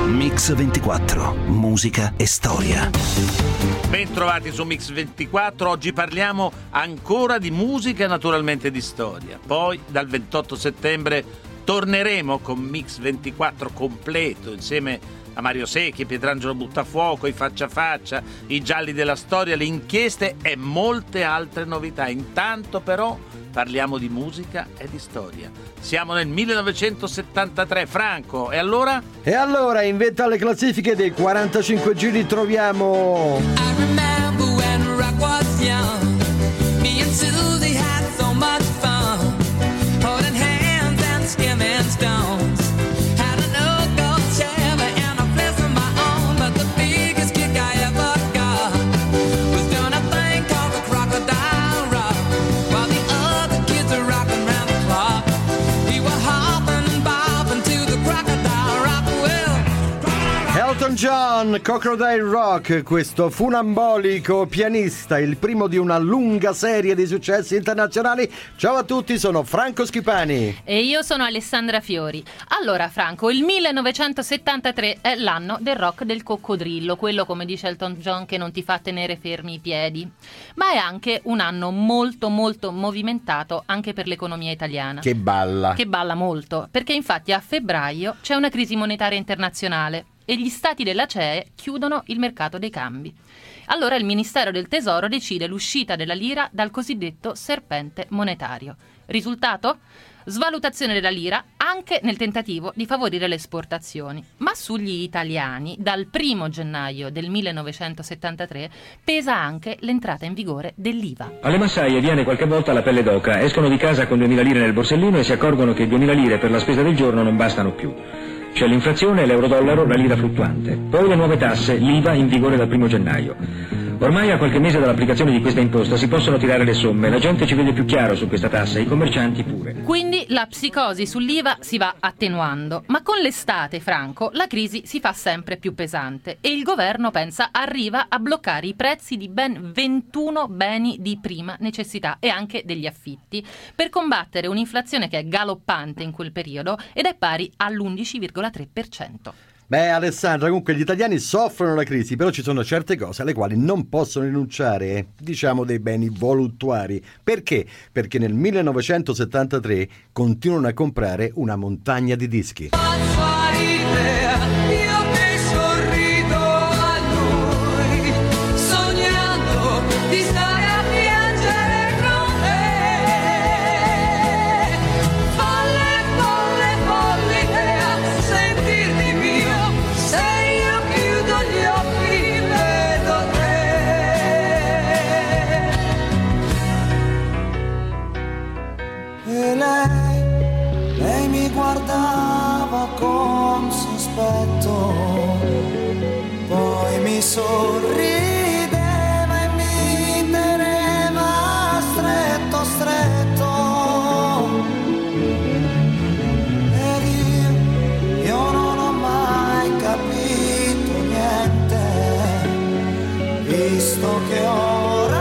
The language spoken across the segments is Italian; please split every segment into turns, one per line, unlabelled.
Mix 24, musica e storia.
Bentrovati su Mix 24, oggi parliamo ancora di musica e naturalmente di storia. Poi dal 28 settembre torneremo con Mix 24 completo insieme a Mario Secchi, Pietrangelo Buttafuoco, i Faccia a Faccia, i Gialli della Storia, le inchieste e molte altre novità. Intanto però parliamo di musica e di storia. Siamo nel 1973, Franco, e allora?
E allora, in vetta alle classifiche dei 45 giri troviamo...
I remember when rock was young. Me and Susie had so much fun. Holding hands and skimming stones. Had a no-go Chevy and a place of my own. But the biggest kick I ever got was doing a thing called the Crocodile Rock. While the other kids are rocking round the clock, we were hopping and bobbing to the Crocodile Rock. Well,
Elton John, Crocodile Rock, questo funambolico pianista, il primo di una lunga serie di successi internazionali. Ciao a tutti, sono Franco Schipani.
E io sono Alessandra Fiori. Allora Franco, il 1973 è l'anno del rock del coccodrillo, quello, come dice Elton John, che non ti fa tenere fermi i piedi. Ma è anche un anno molto molto movimentato anche per l'economia italiana.
Che balla.
Che balla molto, perché infatti a febbraio c'è una crisi monetaria internazionale e gli stati della CEE chiudono il mercato dei cambi. Allora il Ministero del Tesoro decide l'uscita della lira dal cosiddetto serpente monetario. Risultato? Svalutazione della lira anche nel tentativo di favorire le esportazioni. Ma sugli italiani, dal 1 gennaio del 1973, pesa anche l'entrata in vigore dell'IVA.
Alle massaie viene qualche volta la pelle d'oca, escono di casa con 2000 lire nel borsellino e si accorgono che 2000 lire per la spesa del giorno non bastano più. C'è l'inflazione, l'euro-dollaro, la lira fluttuante. Poi le nuove tasse, l'IVA in vigore dal 1 gennaio. Ormai a qualche mese dall'applicazione di questa imposta si possono tirare le somme, la gente ci vede più chiaro su questa tassa, i commercianti pure.
Quindi la psicosi sull'IVA si va attenuando, ma con l'estate, Franco, la crisi si fa sempre più pesante e il governo arriva a bloccare i prezzi di ben 21 beni di prima necessità e anche degli affitti per combattere un'inflazione che è galoppante in quel periodo ed è pari all'11,3%.
Beh, Alessandra, comunque gli italiani soffrono la crisi, però ci sono certe cose alle quali non possono rinunciare, diciamo dei beni voluttuari. Perché? Perché nel 1973 continuano a comprare una montagna di dischi.
Lei mi guardava con sospetto, poi mi sorrideva e mi teneva stretto, stretto. Ed io non ho mai capito niente, visto che ora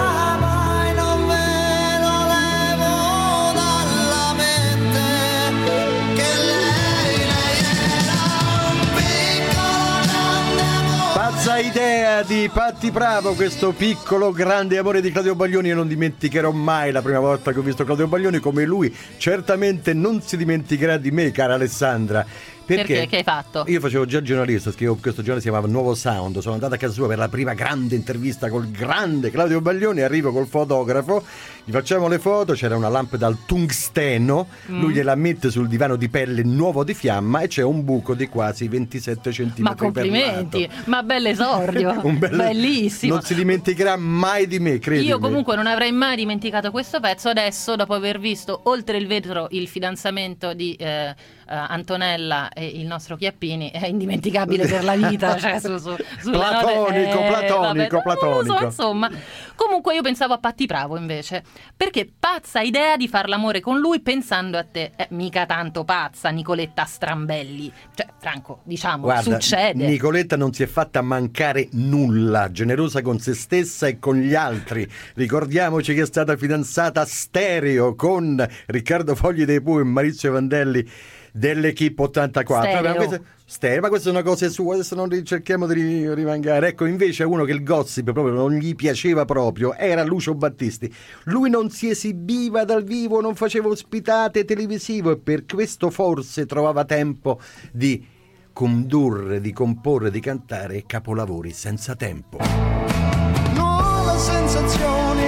idea di Patti Bravo, questo piccolo grande amore di Claudio Baglioni. Io non dimenticherò mai la prima volta che ho visto Claudio Baglioni, come lui certamente non si dimenticherà di me, cara Alessandra.
Perché? Che hai fatto?
Io facevo già giornalista, scrivevo questo giornale, si chiamava Nuovo Sound. Sono andato a casa sua per la prima grande intervista col grande Claudio Baglioni. Arrivo col fotografo, gli facciamo le foto, c'era una lampada al tungsteno, lui gliela mette sul divano di pelle nuovo di fiamma e c'è un buco di quasi 27 centimetri.
Ma complimenti, ma bell'esordio. Bellissimo.
Non si dimenticherà mai di me, credimi.
Io comunque non avrei mai dimenticato questo pezzo. Adesso, dopo aver visto Oltre il vetro il fidanzamento di Antonella e il nostro Chiappini, è indimenticabile per la vita, cioè
platonico.
Non lo so, insomma. Comunque io pensavo a Patti Bravo invece, perché pazza idea di far l'amore con lui pensando a te. Mica tanto pazza Nicoletta Strambelli, cioè Franco, diciamo,
guarda,
succede.
Nicoletta non si è fatta mancare nulla, generosa con se stessa e con gli altri. Ricordiamoci che è stata fidanzata stereo con Riccardo Fogli dei Pooh e Maurizio Vandelli. dell'Equipe 84.
Stereo.
Ma queste sono cose sue, adesso non cerchiamo di rimangare. Ecco, invece uno che il gossip proprio non gli piaceva proprio era Lucio Battisti. Lui non si esibiva dal vivo, non faceva ospitate televisivo e per questo forse trovava tempo di condurre, di comporre, di cantare capolavori senza tempo.
Nuove sensazioni,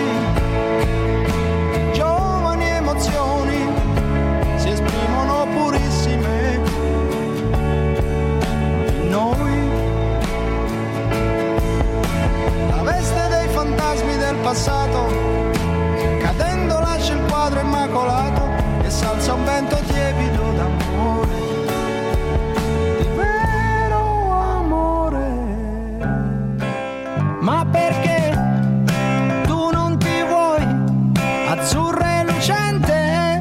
giovani emozioni si esprimono purissime in noi. La veste dei fantasmi del passato cadendo lascia il quadro immacolato e s'alza un vento tiepido d'amore, di vero amore. Ma perché tu non ti vuoi azzurra e lucente?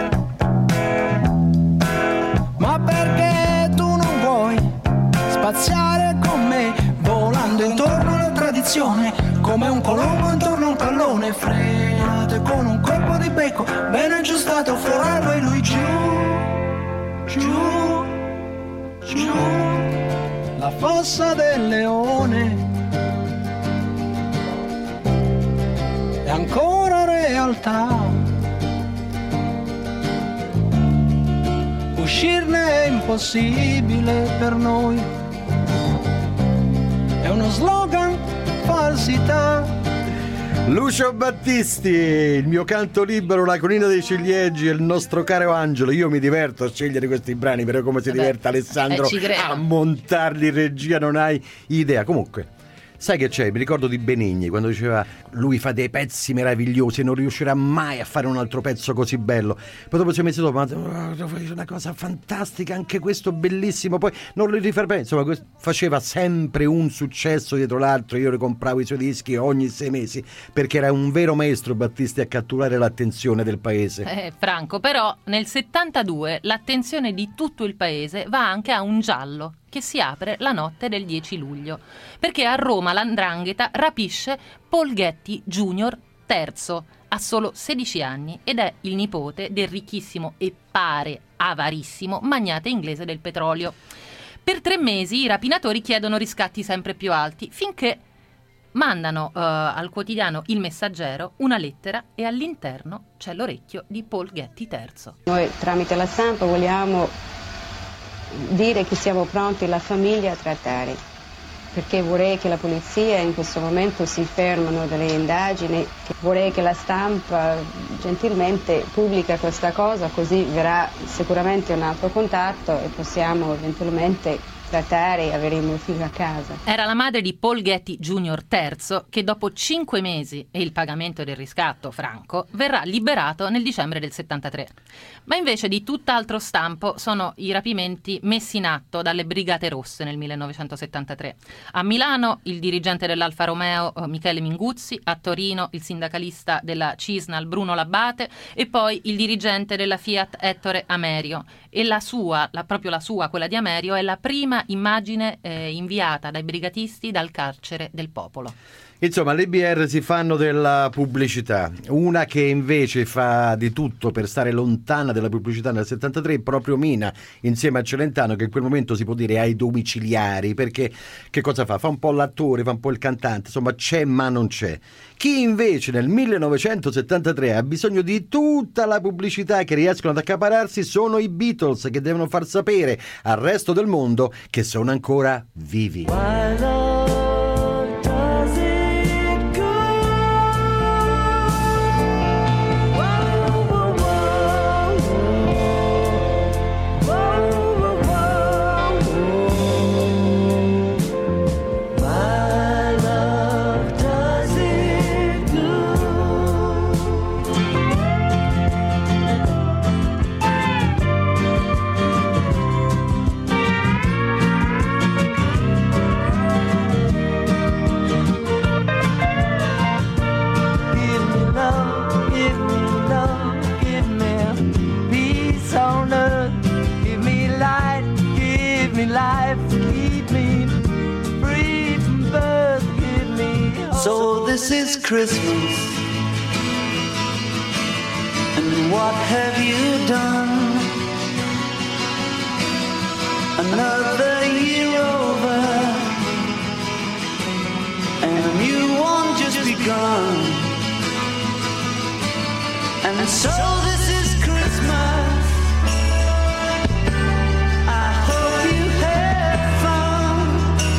Ma perché tu non vuoi spaziare con me, volando intorno alla tradizione, come un colombo intorno a un pallone, frenato con un colpo di becco ben aggiustato, forarlo e lui giù, giù, giù, la fossa del leone è ancora realtà. Uscirne è impossibile per noi, è uno slogan, falsità.
Lucio Battisti, il mio canto libero, la colina dei ciliegi e il nostro caro Angelo. Io mi diverto a scegliere questi brani, però come si diverte Alessandro a montarli in regia non hai idea. Comunque, sai che c'è? Mi ricordo di Benigni quando diceva lui fa dei pezzi meravigliosi e non riuscirà mai a fare un altro pezzo così bello. Poi dopo 6 mesi dopo, ma una cosa fantastica, anche questo bellissimo, poi non li rifare bene. Insomma, faceva sempre un successo dietro l'altro. Io ricompravo i suoi dischi ogni 6 mesi perché era un vero maestro Battisti a catturare l'attenzione del paese.
Franco, però nel 72 l'attenzione di tutto il paese va anche a un giallo che si apre la notte del 10 luglio, perché a Roma l''ndrangheta rapisce Paul Getty Jr. III, ha solo 16 anni ed è il nipote del ricchissimo e pare avarissimo magnate inglese del petrolio. Per 3 mesi i rapinatori chiedono riscatti sempre più alti, finché mandano al quotidiano Il Messaggero una lettera e all'interno c'è l'orecchio di Paul Getty III.
Noi tramite la stampa vogliamo dire che siamo pronti la famiglia a trattare, perché vorrei che la polizia in questo momento si fermano delle indagini, vorrei che la stampa gentilmente pubblica questa cosa, così verrà sicuramente un altro contatto e possiamo eventualmente trattare e avere il mio figlio a casa.
Era la madre di Paul Getty Jr. III che dopo 5 mesi e il pagamento del riscatto franco verrà liberato nel dicembre del 73. Ma invece di tutt'altro stampo sono i rapimenti messi in atto dalle Brigate Rosse nel 1973. A Milano il dirigente dell'Alfa Romeo Michele Minguzzi, a Torino il sindacalista della Cisnal Bruno Labate e poi il dirigente della Fiat Ettore Amerio. E proprio la sua, quella di Amerio, è la prima immagine inviata dai brigatisti dal carcere del popolo.
Insomma, le BR si fanno della pubblicità. Una che invece fa di tutto per stare lontana dalla pubblicità nel 73 è proprio Mina, insieme a Celentano, che in quel momento si può dire ai domiciliari, perché che cosa fa? Fa un po' l'attore, fa un po' il cantante, insomma c'è ma non c'è. Chi invece nel 1973 ha bisogno di tutta la pubblicità che riescono ad accapararsi sono i Beatles, che devono far sapere al resto del mondo che sono ancora vivi.
So this is Christmas, and what have you done? Another year over, and a new one just begun. And so this is Christmas. I hope you had fun.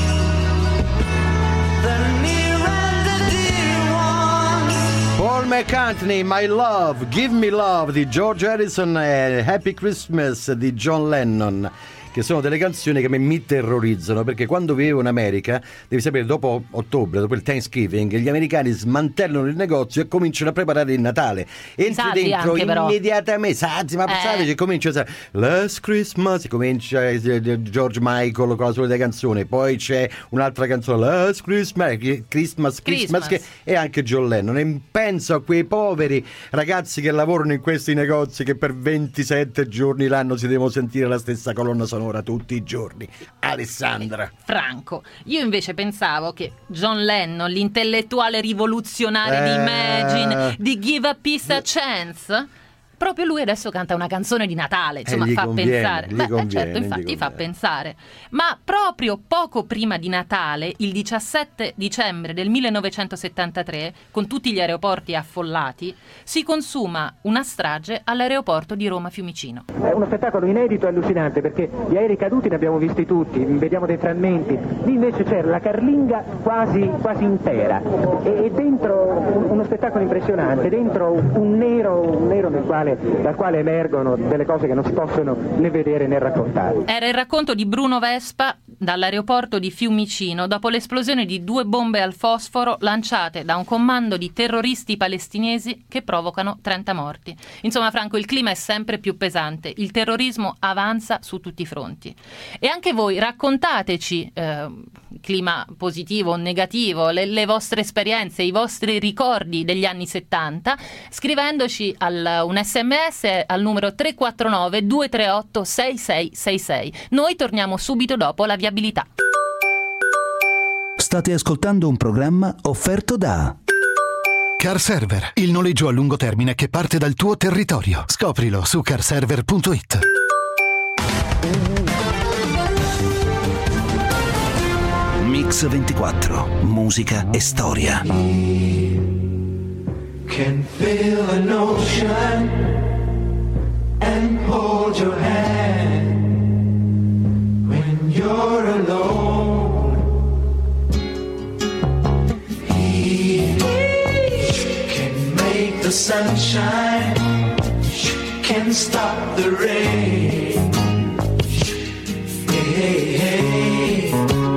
The near and the dear ones.
Paul McCartney, My Love, Give Me Love di George Harrison e Happy Christmas di John Lennon, che sono delle canzoni che mi terrorizzano, perché quando vivevo in America, devi sapere, dopo ottobre, dopo il Thanksgiving, gli americani smantellano il negozio e cominciano a preparare il Natale. Entri dentro
anche,
immediatamente, Sazzi, ma sai, comincia a Last Christmas, comincia George Michael con la solita canzone, poi c'è un'altra canzone, Last Christmas, che è anche John Lennon. E penso a quei poveri ragazzi che lavorano in questi negozi, che per 27 giorni l'anno si devono sentire la stessa colonna sonora tutti i giorni. Alessandra.
Franco, io invece pensavo che John Lennon, l'intellettuale rivoluzionario di Imagine, di Give a Peace a Chance, proprio lui adesso canta una canzone di Natale, insomma, fa pensare. Certo, infatti fa pensare. Ma proprio poco prima di Natale, il 17 dicembre del 1973, con tutti gli aeroporti affollati, si consuma una strage all'aeroporto di Roma Fiumicino.
È uno spettacolo inedito e allucinante, perché gli aerei caduti ne abbiamo visti tutti, vediamo dei frammenti. Lì invece c'era la carlinga quasi intera e dentro uno spettacolo impressionante, dentro un nero dal quale emergono delle cose che non si possono né vedere né raccontare.
Era il racconto di Bruno Vespa dall'aeroporto di Fiumicino dopo l'esplosione di 2 bombe al fosforo lanciate da un comando di terroristi palestinesi che provocano 30 morti. Insomma, Franco, il clima è sempre più pesante, il terrorismo avanza su tutti i fronti. E anche voi raccontateci clima positivo o negativo, le vostre esperienze, i vostri ricordi degli anni 70, scrivendoci un SMS al numero 349 238 6666. Noi torniamo subito dopo la viabilità.
State ascoltando un programma offerto da
Car Server, il noleggio a lungo termine che parte dal tuo territorio. Scoprilo su carserver.it.
Mix 24, musica e storia.
Can feel an ocean and hold your hand when you're alone. He can make the sun shine, can stop the rain. Hey, hey.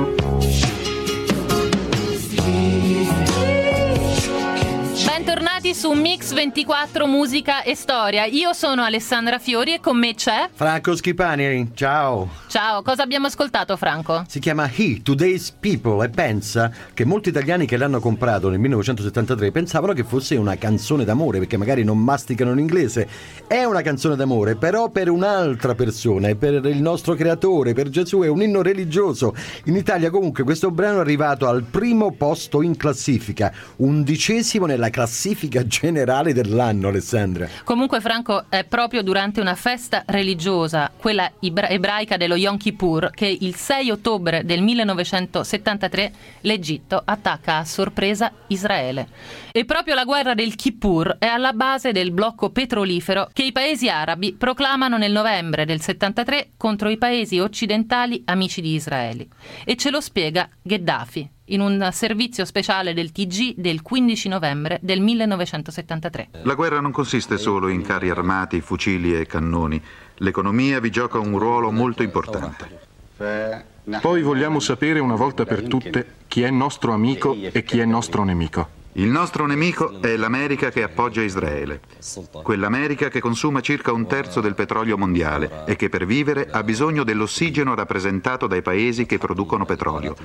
Bentornati su Mix 24 musica e storia. Io sono Alessandra Fiori e con me c'è
Franco Schipani. Ciao.
Ciao, cosa abbiamo ascoltato, Franco?
Si chiama He, Today's People, e pensa che molti italiani che l'hanno comprato nel 1973 pensavano che fosse una canzone d'amore, perché magari non masticano l'inglese. È una canzone d'amore, però per un'altra persona, e per il nostro creatore, per Gesù, è un inno religioso. In Italia comunque questo brano è arrivato al primo posto in classifica, 11° nella classifica generale dell'anno, Alessandra.
Comunque, Franco, è proprio durante una festa religiosa, quella ebraica dello Yom Kippur, che il 6 ottobre del 1973 l'Egitto attacca a sorpresa Israele. E proprio la guerra del Kippur è alla base del blocco petrolifero che i paesi arabi proclamano nel novembre del 73 contro i paesi occidentali amici di Israele. E ce lo spiega Gheddafi in un servizio speciale del TG del 15 novembre del 1973.
La guerra non consiste solo in carri armati, fucili e cannoni. L'economia vi gioca un ruolo molto importante.
Poi vogliamo sapere una volta per tutte chi è nostro amico e chi è nostro nemico.
Il nostro nemico è l'America che appoggia Israele. Quell'America che consuma circa 1/3 del petrolio mondiale e che per vivere ha bisogno dell'ossigeno rappresentato dai paesi che producono petrolio.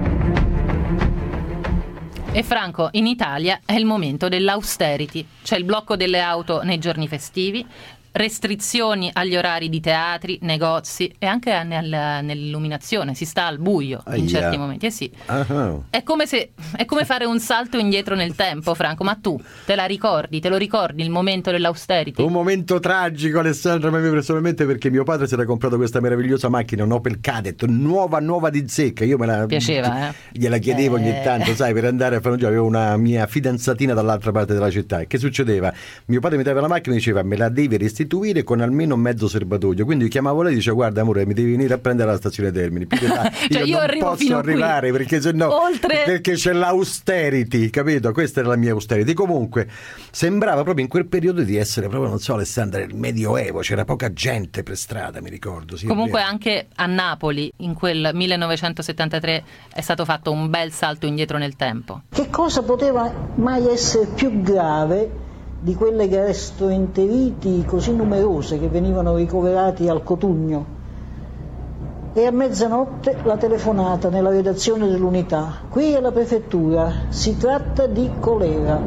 E Franco, in Italia è il momento dell'austerity. C'è il blocco delle auto nei giorni festivi, restrizioni agli orari di teatri, negozi e anche nell'illuminazione, si sta al buio in certi momenti. Sì. È come fare un salto indietro nel tempo, Franco, ma tu te lo ricordi il momento dell'austerity?
Un momento tragico, Alessandra, personalmente, perché mio padre si era comprato questa meravigliosa macchina, un Opel Kadett, nuova di zecca. Io me la
piaceva,
gliela chiedevo ogni tanto, sai, per andare a fare un giro. Avevo una mia fidanzatina dall'altra parte della città. E che succedeva? Mio padre mi dava la macchina e diceva: me la devi restituire con almeno mezzo serbatoio. Quindi io chiamavo lei e dicevo: guarda amore, mi devi venire a prendere alla stazione Termini.
Cioè, io
non posso arrivare qui, perché sennò perché c'è l'austerity, capito? Questa era la mia austerity. Comunque sembrava proprio in quel periodo di essere proprio, non so, Alessandra, il medioevo, c'era poca gente per strada, mi ricordo. Sì,
comunque anche a Napoli in quel 1973 è stato fatto un bel salto indietro nel tempo.
Che cosa poteva mai essere più grave di quelle gastroenteriti così numerose che venivano ricoverati al Cotugno? E a mezzanotte la telefonata nella redazione dell'Unità: qui è la prefettura, si tratta di colera.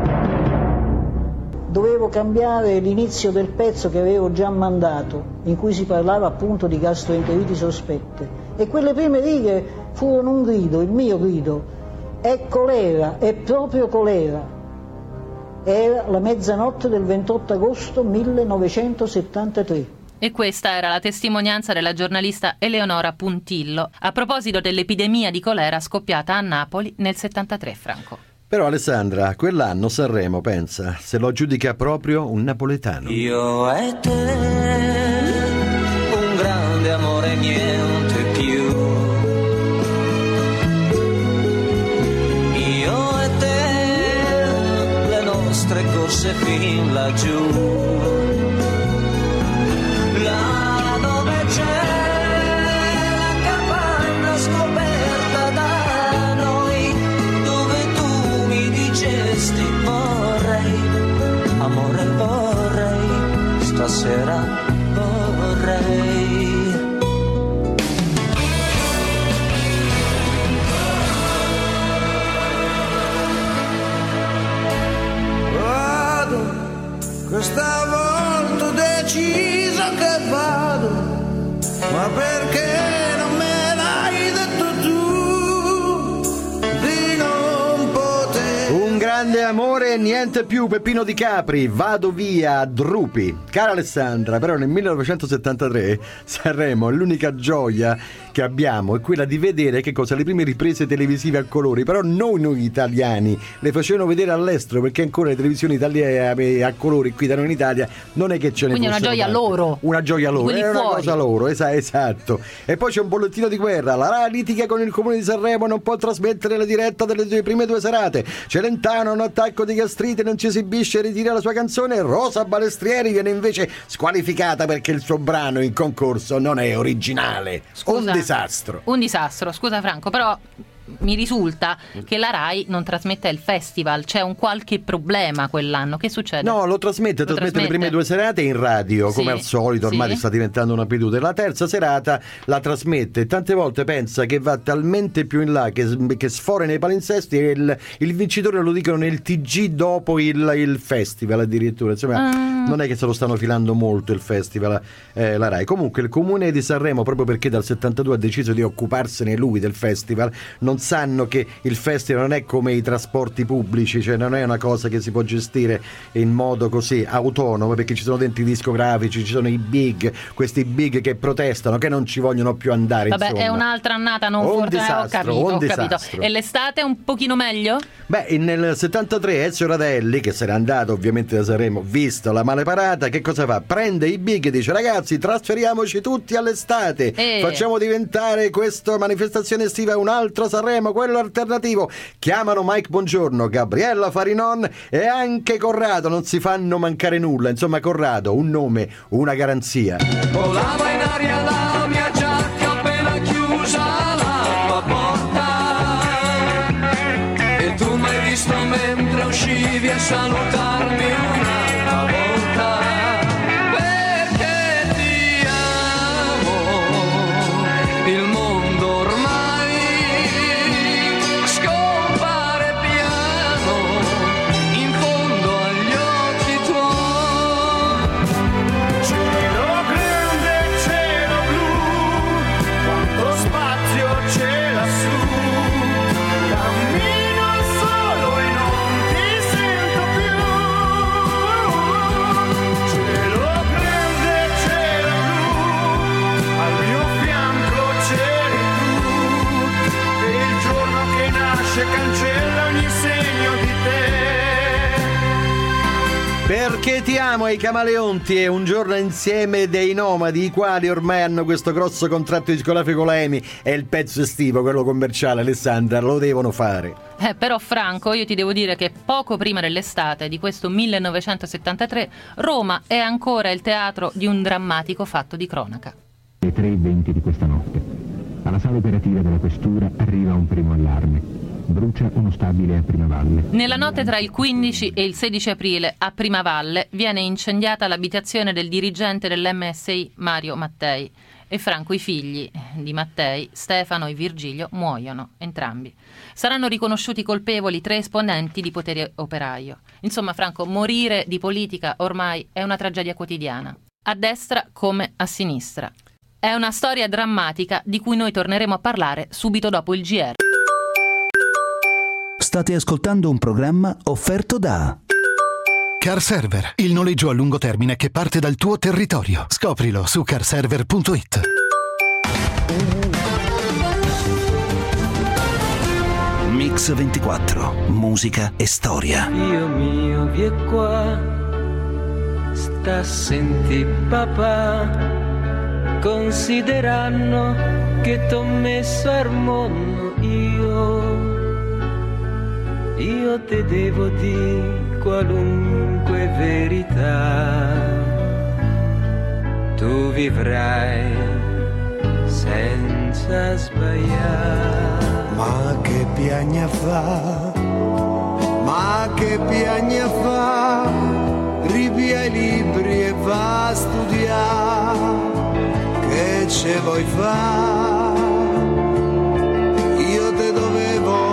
Dovevo cambiare l'inizio del pezzo che avevo già mandato, in cui si parlava appunto di gastroenteriti sospette, e quelle prime righe furono un grido, il mio grido: è colera, è proprio colera. Era la mezzanotte del 28 agosto 1973.
E questa era la testimonianza della giornalista Eleonora Puntillo a proposito dell'epidemia di colera scoppiata a Napoli nel 73, Franco.
Però Alessandra, quell'anno Sanremo, pensa, se lo aggiudica proprio un napoletano.
Io e te, un grande amore, niente più. Io e te, le nostre corse fin laggiù. Là dove c'è la capanna scoperta da noi, dove tu mi dicesti vorrei, amore vorrei, stasera vorrei.
Vado, questa volta ho deciso che vado, ma perché non me l'hai detto tu di non poter?
Un grande amore e niente più, Peppino Di Capri, vado via, Drupi. Cara Alessandra, però nel 1973 Sanremo, l'unica gioia che abbiamo è quella di vedere che cosa, le prime riprese televisive a colori, però noi italiani le facevano vedere all'estero, perché ancora le televisioni italiane a colori qui da noi in Italia non è che ce ne
quindi
fossero.
Quindi
una gioia loro, è una
fuori.
cosa loro, esatto. E poi c'è un bollettino di guerra: la RAI litiga con il comune di Sanremo, non può trasmettere la diretta delle prime 2 serate. Celentano, un attacco di gastrite, non ci esibisce, ritira la sua canzone. Rosa Balestrieri viene invece squalificata perché il suo brano in concorso non è originale.
Scusa,
Un
disastro, scusa Franco, però mi risulta che la RAI non trasmette il festival, c'è un qualche problema quell'anno, che succede?
No, lo trasmette le prime 2 serate in radio, come al solito, ormai sta diventando un'abitudine. La terza serata la trasmette, tante volte pensa che va talmente più in là che sfora nei palinsesti, e il vincitore lo dicono nel TG dopo il festival addirittura, insomma non è che se lo stanno filando molto il festival, la RAI. Comunque il comune di Sanremo, proprio perché dal 72 ha deciso di occuparsene lui del festival, non sanno che il festival non è come i trasporti pubblici, cioè non è una cosa che si può gestire in modo così autonomo, perché ci sono dentro i discografici, ci sono i big, questi big che protestano, che non ci vogliono più andare.
Vabbè,
insomma.
È un'altra annata non fortunata, ho capito. E l'estate è un pochino meglio?
Beh, nel 73 Ezio Radelli, che se n'è andato ovviamente da Sanremo, visto la male parata, che cosa fa? Prende i big e dice: ragazzi, trasferiamoci tutti all'estate, facciamo diventare questa manifestazione estiva un altro Sanremo, quello alternativo. Chiamano Mike Bongiorno, Gabriella Farinon e anche Corrado, non si fanno mancare nulla. Insomma, Corrado, un nome, una garanzia.
Volava in aria la mia giacca appena chiusa la tua porta, e tu mi hai visto mentre uscivi a salutarmi un'altra volta, perché ti amo, il mondo ormai scompare piano in fondo agli occhi tuoi.
Perché ti amo ai Camaleonti e Un giorno insieme dei Nomadi, i quali ormai hanno questo grosso contratto discografico con la EMI, e il pezzo estivo, quello commerciale, Alessandra, lo devono fare.
Però Franco, io ti devo dire che poco prima dell'estate di questo 1973 Roma è ancora il teatro di un drammatico fatto di cronaca.
Alle 3:20 di questa notte, alla sala operativa della questura arriva un primo allarme. Brucia uno stabile a Primavalle.
Nella notte tra il 15 e il 16 aprile a Primavalle viene incendiata l'abitazione del dirigente dell'MSI Mario Mattei e Franco, i figli di Mattei, Stefano e Virgilio, muoiono entrambi. Saranno riconosciuti colpevoli 3 esponenti di Potere Operaio. Insomma, Franco, morire di politica ormai è una tragedia quotidiana, a destra come a sinistra. È una storia drammatica di cui noi torneremo a parlare subito dopo il GR.
State ascoltando un programma offerto da
Car Server, il noleggio a lungo termine che parte dal tuo territorio. Scoprilo su carserver.it.
Mix 24, musica e storia.
Dio mio, vie qua, sta a senti papà, consideranno che t'ho messo al mondo io te devo dire qualunque verità, tu vivrai senza sbagliare.
Ma che piagna fa, ma che piagna fa, ripia i libri e va a studiare, che ce vuoi fa? Io te dovevo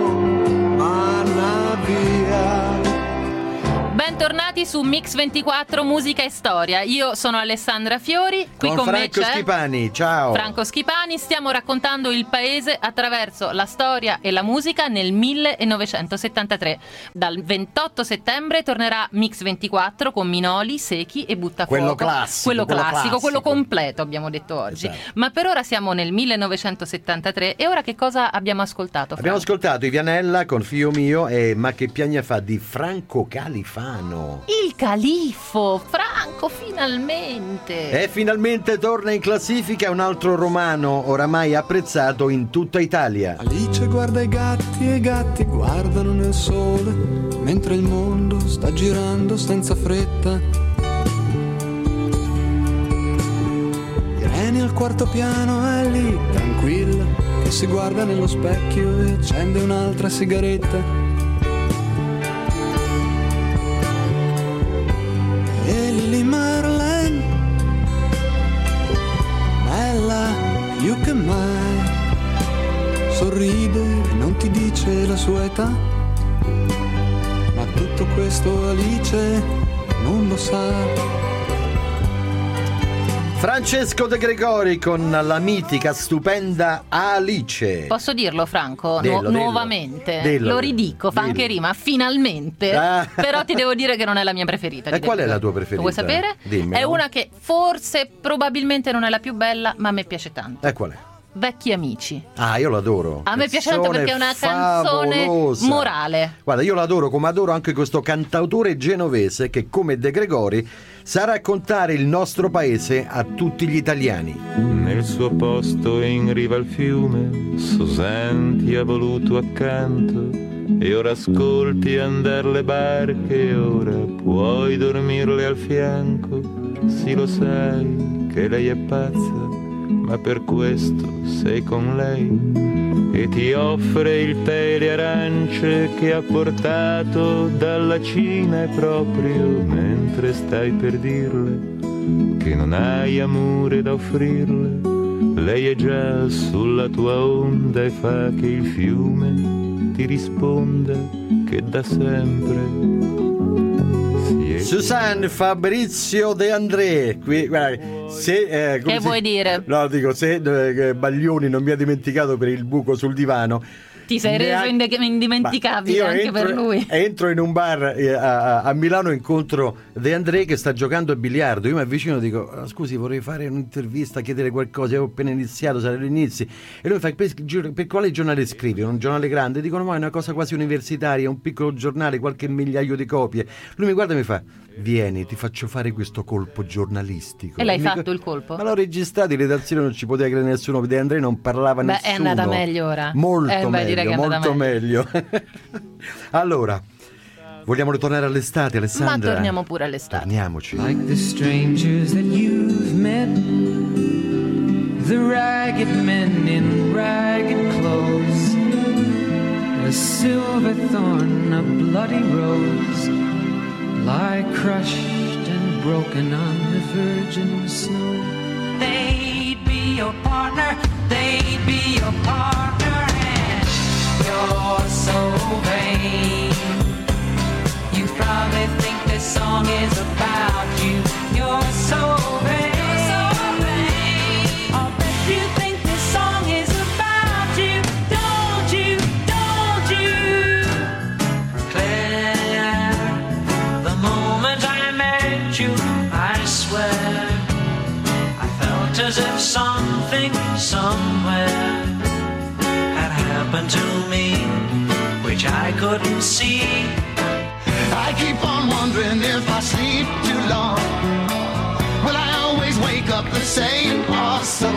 manna via.
Bentornati su Mix 24, musica e storia. Io sono Alessandra Fiori, qui con me
Franco
c'è
Schipani, ciao.
Franco Schipani. Stiamo raccontando il paese attraverso la storia e la musica nel 1973. Dal 28 settembre tornerà Mix 24 con Minoli, Secchi e Buttafuoco.
Quello classico,
quello completo abbiamo detto oggi.
Esatto.
Ma per ora siamo nel 1973 e ora che cosa abbiamo ascoltato, Franco?
Abbiamo ascoltato i Vianella con Figlio mio e Ma che piagna fa di Franco Califano.
Il califfo, Franco, finalmente!
E finalmente torna in classifica un altro romano oramai apprezzato in tutta Italia.
Alice guarda i gatti e i gatti guardano nel sole, mentre il mondo sta girando senza fretta. Irene al quarto piano è lì, tranquilla, che si guarda nello specchio e accende un'altra sigaretta. E Lily Marlene, bella più che mai, sorride e non ti dice la sua età, ma tutto questo Alice non lo sa.
Francesco De Gregori con la mitica, stupenda Alice.
Posso dirlo, Franco?
Dillo.
Nuovamente.
Dillo.
Lo ridico, fa anche rima, finalmente. Però ti devo dire che non è la mia preferita.
E qual è la tua preferita?
Lo vuoi sapere?
Dimmelo.
È una che forse, probabilmente non è la più bella, ma a me piace tanto.
E qual è?
Vecchi amici.
Ah, io l'adoro.
A me piace tanto perché è una canzone
favolosa.
morale.
Guarda, io l'adoro come adoro anche questo cantautore genovese che, come De Gregori, sa raccontare il nostro paese a tutti gli italiani.
Nel suo posto in riva al fiume, Susan ti ha voluto accanto, e ora ascolti andar le barche, e ora puoi dormirle al fianco. Sì, lo sai che lei è pazza, ma per questo sei con lei, e ti offre il tè e le arance che ha portato dalla Cina, e proprio mentre stai per dirle che non hai amore da offrirle, lei è già sulla tua onda e fa che il fiume ti risponda che da sempre
Susanne Fabrizio De André, qui, guarda, Se,
Che vuoi dire?
No, dico, se Baglioni non mi ha dimenticato per il buco sul divano,
Ti sei reso indimenticabile anche per lui.
Entro in un bar a Milano, incontro De André che sta giocando a biliardo. Io mi avvicino e dico: scusi, vorrei fare un'intervista, chiedere qualcosa, avevo appena iniziato, saranno gli inizi. E lui fa: per quale giornale scrivi? Un giornale grande? Dicono: ma è una cosa quasi universitaria, un piccolo giornale, qualche migliaio di copie. Lui mi guarda e mi fa: vieni, ti faccio fare questo colpo giornalistico.
E l'hai fatto il colpo?
Ma l'ho registrato in redazione, non ci poteva credere nessuno. De André non parlava nessuno.
È andata meglio ora.
Molto meglio. Allora, vogliamo ritornare all'estate, Alessandra?
Ma torniamo pure all'estate.
Torniamoci.
Like the strangers that you've met, the ragged men in ragged clothes, a silver thorn, a bloody rose, lie crushed and broken on the virgin snow. They'd be your partner, they'd be your partner, and you're so vain. You probably think this song is about you. You're so vain. I'll bet you think this song is about you. Don't you, don't you? Claire, the moment I met you, I swear I felt as if something somewhere had happened to me, which I couldn't see.
I keep on wondering if I sleep too long, will I always wake up the same or so?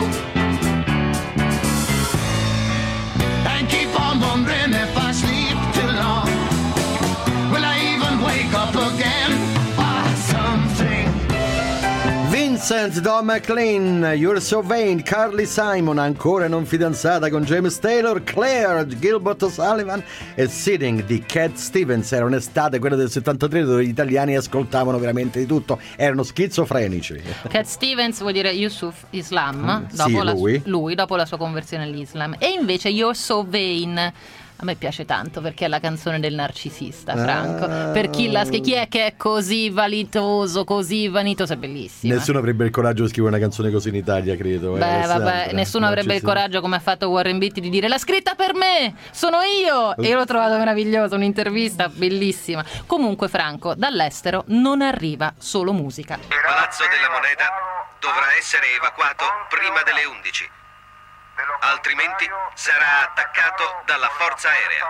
And keep on wondering if I sleep too long, will I even wake up again or something?
Vincent, Don McLean, You're So Vain, Carly Simon, ancora non fidanzata con James Taylor, Claire, Gilbert O'Sullivan e Sitting di Cat Stevens. Era un'estate, quella del 73, dove gli italiani ascoltavano veramente di tutto, erano schizofrenici.
Cat Stevens vuol dire Yusuf Islam,
lui
dopo la sua conversione all'Islam. E invece You're So Vain a me piace tanto perché è la canzone del narcisista, Franco. Per chi è che è così vanitoso, è bellissima.
Nessuno avrebbe il coraggio di scrivere una canzone così in Italia, credo.
Nessuno avrebbe il coraggio, come ha fatto Warren Beatty, di dire: l'ha scritta per me, sono io. E io l'ho trovato meraviglioso, un'intervista bellissima. Comunque, Franco, dall'estero non arriva solo musica.
Il Palazzo della Moneta dovrà essere evacuato prima delle 11. Altrimenti sarà attaccato dalla forza aerea.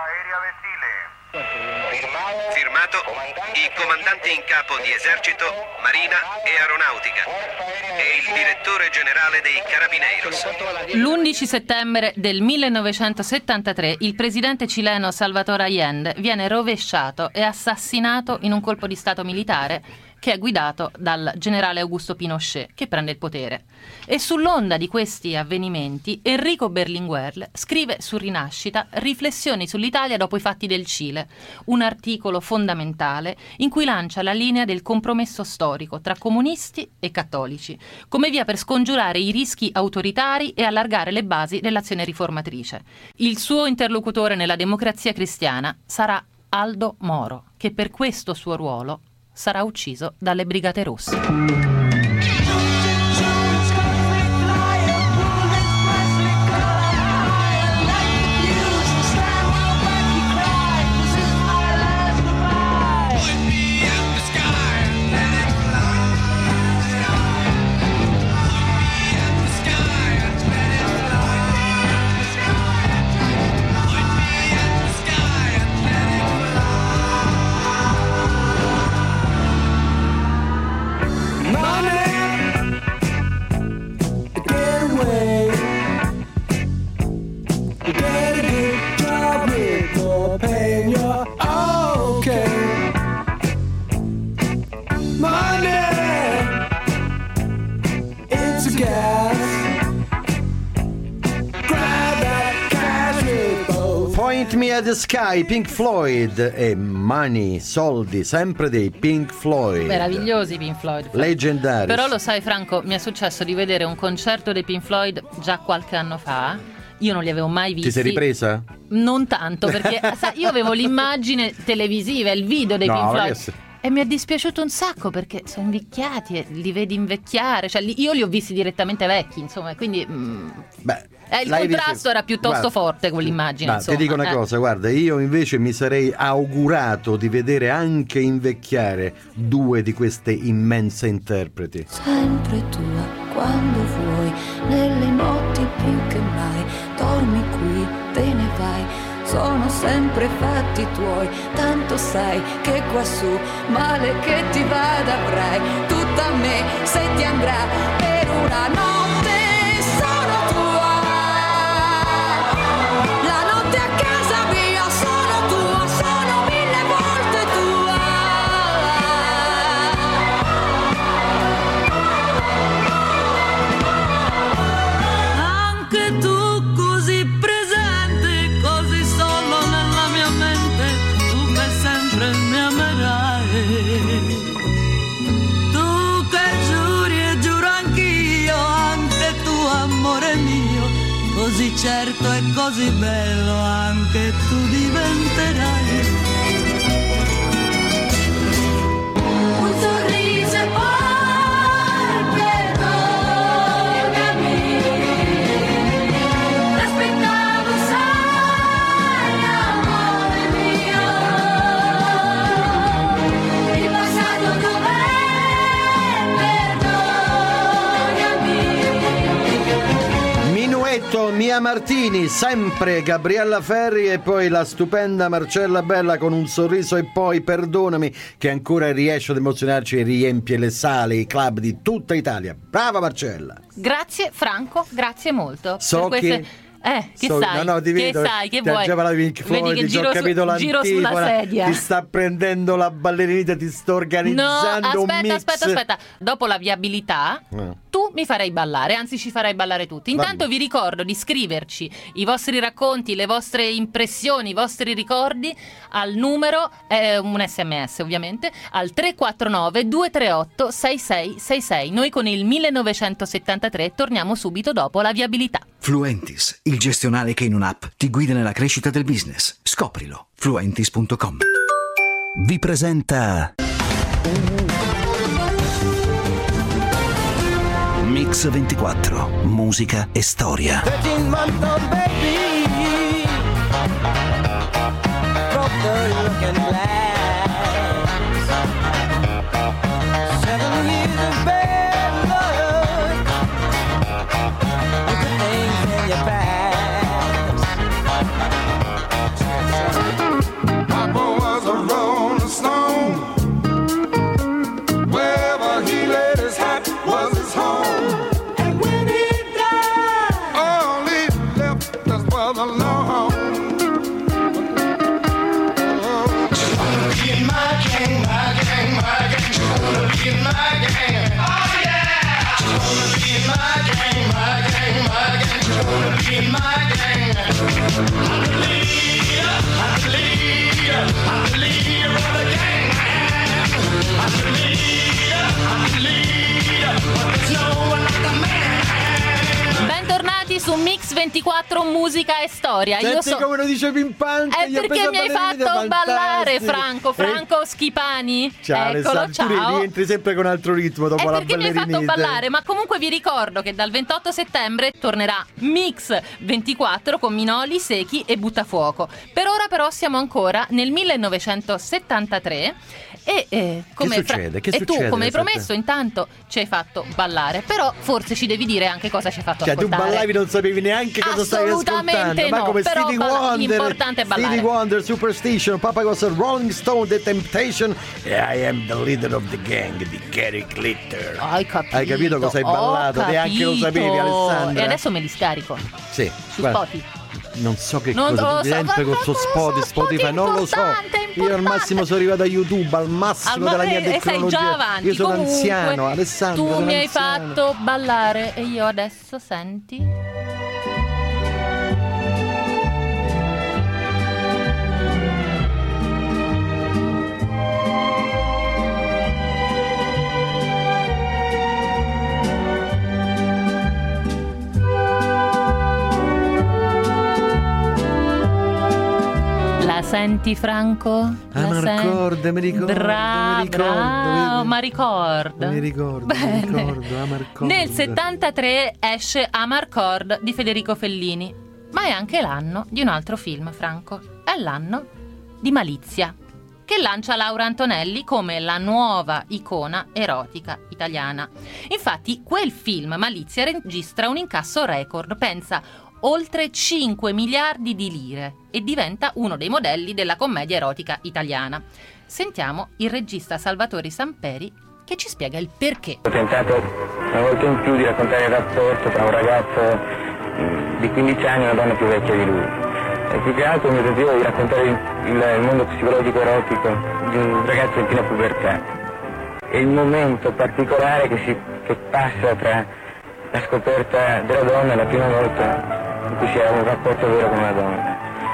Firmato i comandanti in capo di esercito, marina e aeronautica e il direttore generale dei Carabineros.
L'11 settembre del 1973 il presidente cileno Salvador Allende viene rovesciato e assassinato in un colpo di stato militare che è guidato dal generale Augusto Pinochet, che prende il potere. E sull'onda di questi avvenimenti Enrico Berlinguer scrive su Rinascita Riflessioni sull'Italia dopo i fatti del Cile, un articolo fondamentale in cui lancia la linea del compromesso storico tra comunisti e cattolici, come via per scongiurare i rischi autoritari e allargare le basi dell'azione riformatrice. Il suo interlocutore nella Democrazia Cristiana sarà Aldo Moro, che per questo suo ruolo sarà ucciso dalle Brigate Rosse.
Point Me at the Sky, Pink Floyd, e Money, soldi, sempre dei Pink Floyd.
Meravigliosi Pink Floyd.
Leggendari.
Però lo sai, Franco, mi è successo di vedere un concerto dei Pink Floyd già qualche anno fa. Io non li avevo mai visti.
Ti sei ripresa?
Non tanto, perché sai, io avevo l'immagine televisiva, il video dei Pink Floyd. E mi è dispiaciuto un sacco perché sono invecchiati e li vedi invecchiare, cioè io li ho visti direttamente vecchi, insomma, quindi il contrasto era piuttosto forte con l'immagine.
Ti dico una cosa, guarda, io invece mi sarei augurato di vedere anche invecchiare due di queste immense interpreti.
Sempre tua quando vuoi, nelle notti più che mai, dormi qui, te ne vai, sono sempre fatti tuoi, tanto sai che quassù male che ti vada avrai, tutta a me se ti andrà per una notte sono tua, la notte a casa mia sono tua, sono 1000 volte tua. Anche tu così presente, così solo nella mia mente, tu che sempre mi amerai. Tu che giuri e giuro anch'io, anche tu amore mio, così certo e così bello anche tu diventerai. Un sorriso e poi perdonami, l'aspettavo sai amore mio, il passato dov'è, perdonami.
Minuetto, Mia Martini, sempre Gabriella Ferri e poi la stupenda Marcella Bella con Un sorriso e poi perdonami, che ancora riesce ad emozionarci e riempie le sale, i club di tutta Italia. Brava Marcella!
Grazie Franco, grazie molto
So
per queste...
che-
che sai?
No, ti vedo,
che sai? Che
ti
vuoi?
già parlavi di Pink
Vedi
Floyd,
che
già ho capito
giro sulla
l'antifona,
sedia.
ti sta prendendo la ballerina, ti sto organizzando
No,
un mix.
aspetta. Dopo la viabilità, tu mi farai ballare, anzi ci farai ballare tutti. Intanto vi ricordo di scriverci i vostri racconti, le vostre impressioni, i vostri ricordi al numero, un sms ovviamente, al 349 238 6666. Noi con il 1973 torniamo subito dopo la viabilità.
Fluentis, il gestionale che in un'app ti guida nella crescita del business. Scoprilo. Fluentis.com.
Vi presenta Mix 24, musica e storia.
13-month-old baby broke the looking glass. 7 years of bad luck, and good things in your past.
Papa was a rolling stone. Wherever he laid his hat was his home. And when he died, all he left us was alone. Just wanna be in my gang, my gang, my gang. Just wanna be in my gang. Oh yeah. Just wanna be in my gang, my gang, my gang. Just wanna be in my gang. I'm the leader, I'm the leader, I'm the leader of the gang, man. I'm the leader, I'm the leader, but there's no one like the man.
Bentornati su Mix 24 musica e storia.
Senti come lo dice Pimpante.
È perché mi hai fatto ballare, Franco Schipani.
Ciao
Eccolo,
Alessandro, tu rientri sempre con altro ritmo dopo
È
la
perché mi hai fatto
ballerinite.
ballare, ma comunque vi ricordo che dal 28 settembre tornerà Mix 24 con Minoli, Secchi e Buttafuoco. Per ora però siamo ancora nel 1973 e come
succede? Che
e tu
succede
come hai
nel
promesso intanto ci hai fatto ballare, però forse ci devi dire anche cosa ci hai fatto
Cioè tu
ascoltare.
ballavi, non sapevi neanche cosa stavi ascoltando.
Assolutamente
Ma
no,
come
però
Stevie Wonder,
l'importante è ballare.
Stevie Wonder, Superstition, Papa was a Rolling Stone, The Temptation, e I am the leader of the gang di Gary Glitter.
Hai
capito cosa hai ballato? Neanche lo sapevi, Alessandra.
E adesso me li scarico
Sì,
su
guarda,
Spotify.
non so che
Non
cosa
lo so,
sempre con suo Spotify, non lo so. Io al massimo sono arrivato a YouTube, al massimo della mia
e sei
tecnologia.
già avanti.
Io sono
Comunque,
anziano, Alessandro.
tu
sono
mi hai
anziano.
fatto ballare e io adesso senti. La senti, Franco?
Amarcord, mi ricordo.
Bravo, ma ricorda.
Mi ricordo, Amarcord.
Nel 73 esce Amarcord di Federico Fellini, ma è anche l'anno di un altro film, Franco. È l'anno di Malizia, che lancia Laura Antonelli come la nuova icona erotica italiana. Infatti, quel film, Malizia, registra un incasso record, pensa, oltre 5 miliardi di lire, e diventa uno dei modelli della commedia erotica italiana. Sentiamo il regista Salvatore Samperi che ci spiega il perché.
Ho tentato una volta in più di raccontare il rapporto tra un ragazzo di 15 anni e una donna più vecchia di lui. E più che altro il mio tentativo è di raccontare il mondo psicologico erotico di un ragazzo in piena pubertà. E il momento particolare che passa tra la scoperta della donna e la prima volta in cui si ha un rapporto vero con una donna.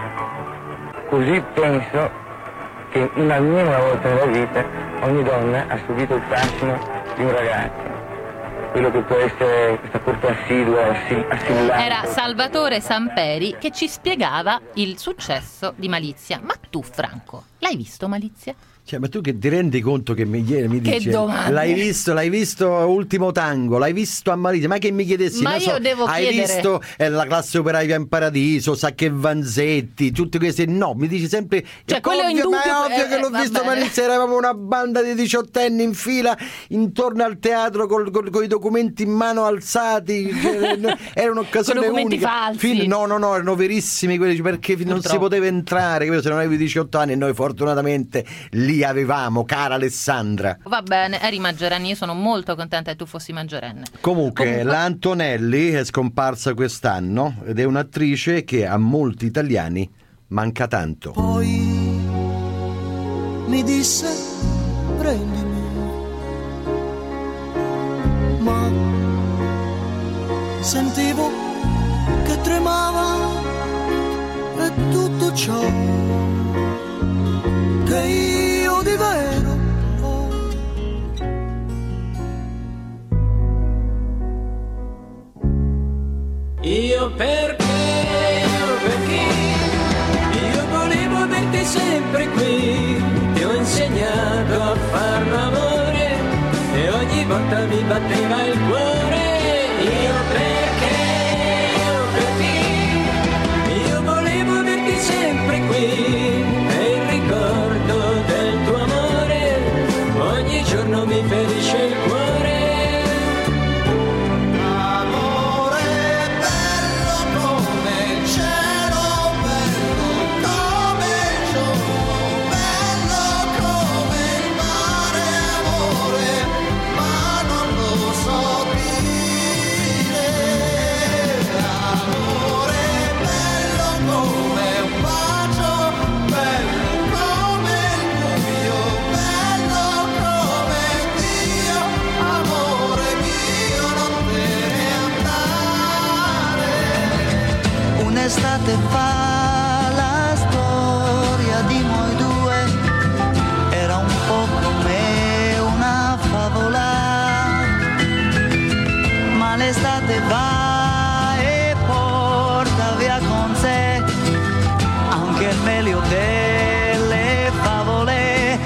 Così penso che almeno una volta nella vita ogni donna ha subito il fascino di un ragazzo, quello che può essere questa corte assidua, assillante.
Era Salvatore Samperi che ci spiegava il successo di Malizia. Ma tu, Franco, l'hai visto Malizia?
Cioè, ma tu che ti rendi conto che mi dici
domande?
l'hai visto Ultimo Tango, l'hai visto a Malizia, ma che mi chiedessi?
Ma io devo
hai
chiedere...
visto la classe operaia in paradiso, Sacchi e Vanzetti, tutte queste? No, mi dici sempre,
cioè, quello è
ma è ovvio che l'ho visto Malizia, eravamo una banda di 18enni in fila intorno al teatro con i documenti in mano alzati, era un'occasione
con documenti
unica.
falsi.
No, erano verissimi quelli, perché non si poteva entrare, capito? Se non avevi 18 anni, e noi fortunatamente lì avevamo, cara Alessandra.
Va bene, eri maggiorenne, io sono molto contenta che tu fossi maggiorenne.
Comunque la Antonelli è scomparsa quest'anno ed è un'attrice che a molti italiani manca tanto.
Poi mi disse prendimi, ma sentivo che tremava, e tutto ciò che io di vero ho.
Io perché io volevo averti sempre qui, ti ho insegnato a far l'amore e ogni volta mi batteva il cuore. Io perché io volevo averti sempre qui, del tuo amore ogni giorno mi ferisce il cuore.
Amore bello come il cielo, bello come il giorno, bello come il mare, amore, ma non lo so dire. Amore bello come un bacio, bello un'estate fa, la storia di noi due era un po' come una favola, ma l'estate va e porta via con sé anche il meglio delle favole,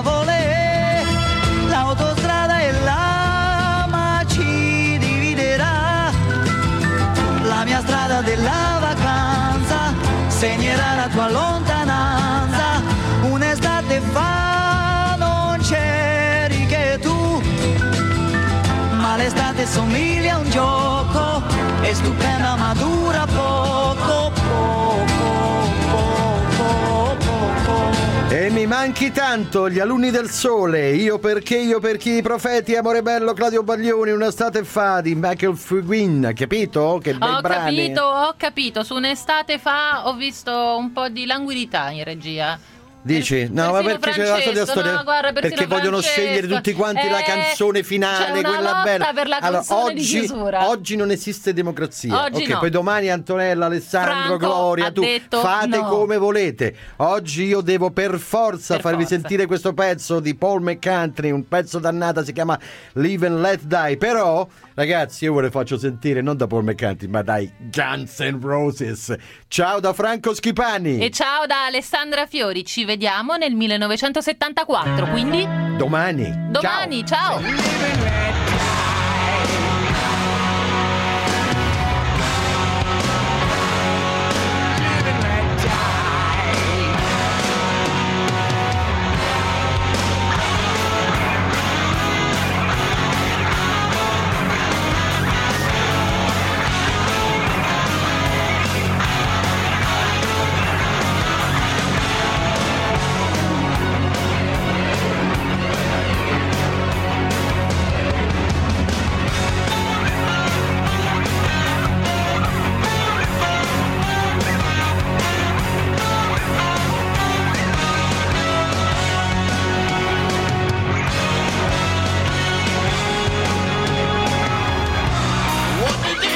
l'autostrada e l'ama ci dividerà, la mia strada della vacanza segnerà la tua lontananza. Un'estate fa non c'eri che tu, ma l'estate somiglia a un gioco, è stupenda ma dura poco.
E mi manchi tanto, gli alunni del sole, io perché i profeti, amore bello, Claudio Baglioni, un'estate fa di Michael Fugain, capito? Che bei brani.
Ho capito, su un'estate fa ho visto un po' di languidità in regia.
Dici? No, ma perché c'è la solita storia?
No, guarda,
perché vogliono scegliere tutti quanti la canzone finale,
c'è una
quella bella.
Per la canzone di chiusura.
Oggi non esiste democrazia.
Oggi no.
Poi domani Antonella, Alessandro,
Franco
Gloria,
ha
tu
detto
fate
no.
come volete. Oggi io devo per forza farvi sentire questo pezzo di Paul McCartney, un pezzo dannata, si chiama Live and Let Die, però Ragazzi, io ve le faccio sentire non da Paul McCartney, ma dai Guns N' Roses. Ciao da Franco Schipani.
E ciao da Alessandra Fiori. Ci vediamo nel 1974, quindi
domani.
Ciao.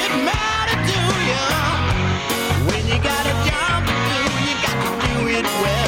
When you got a job to do, you got to do it well.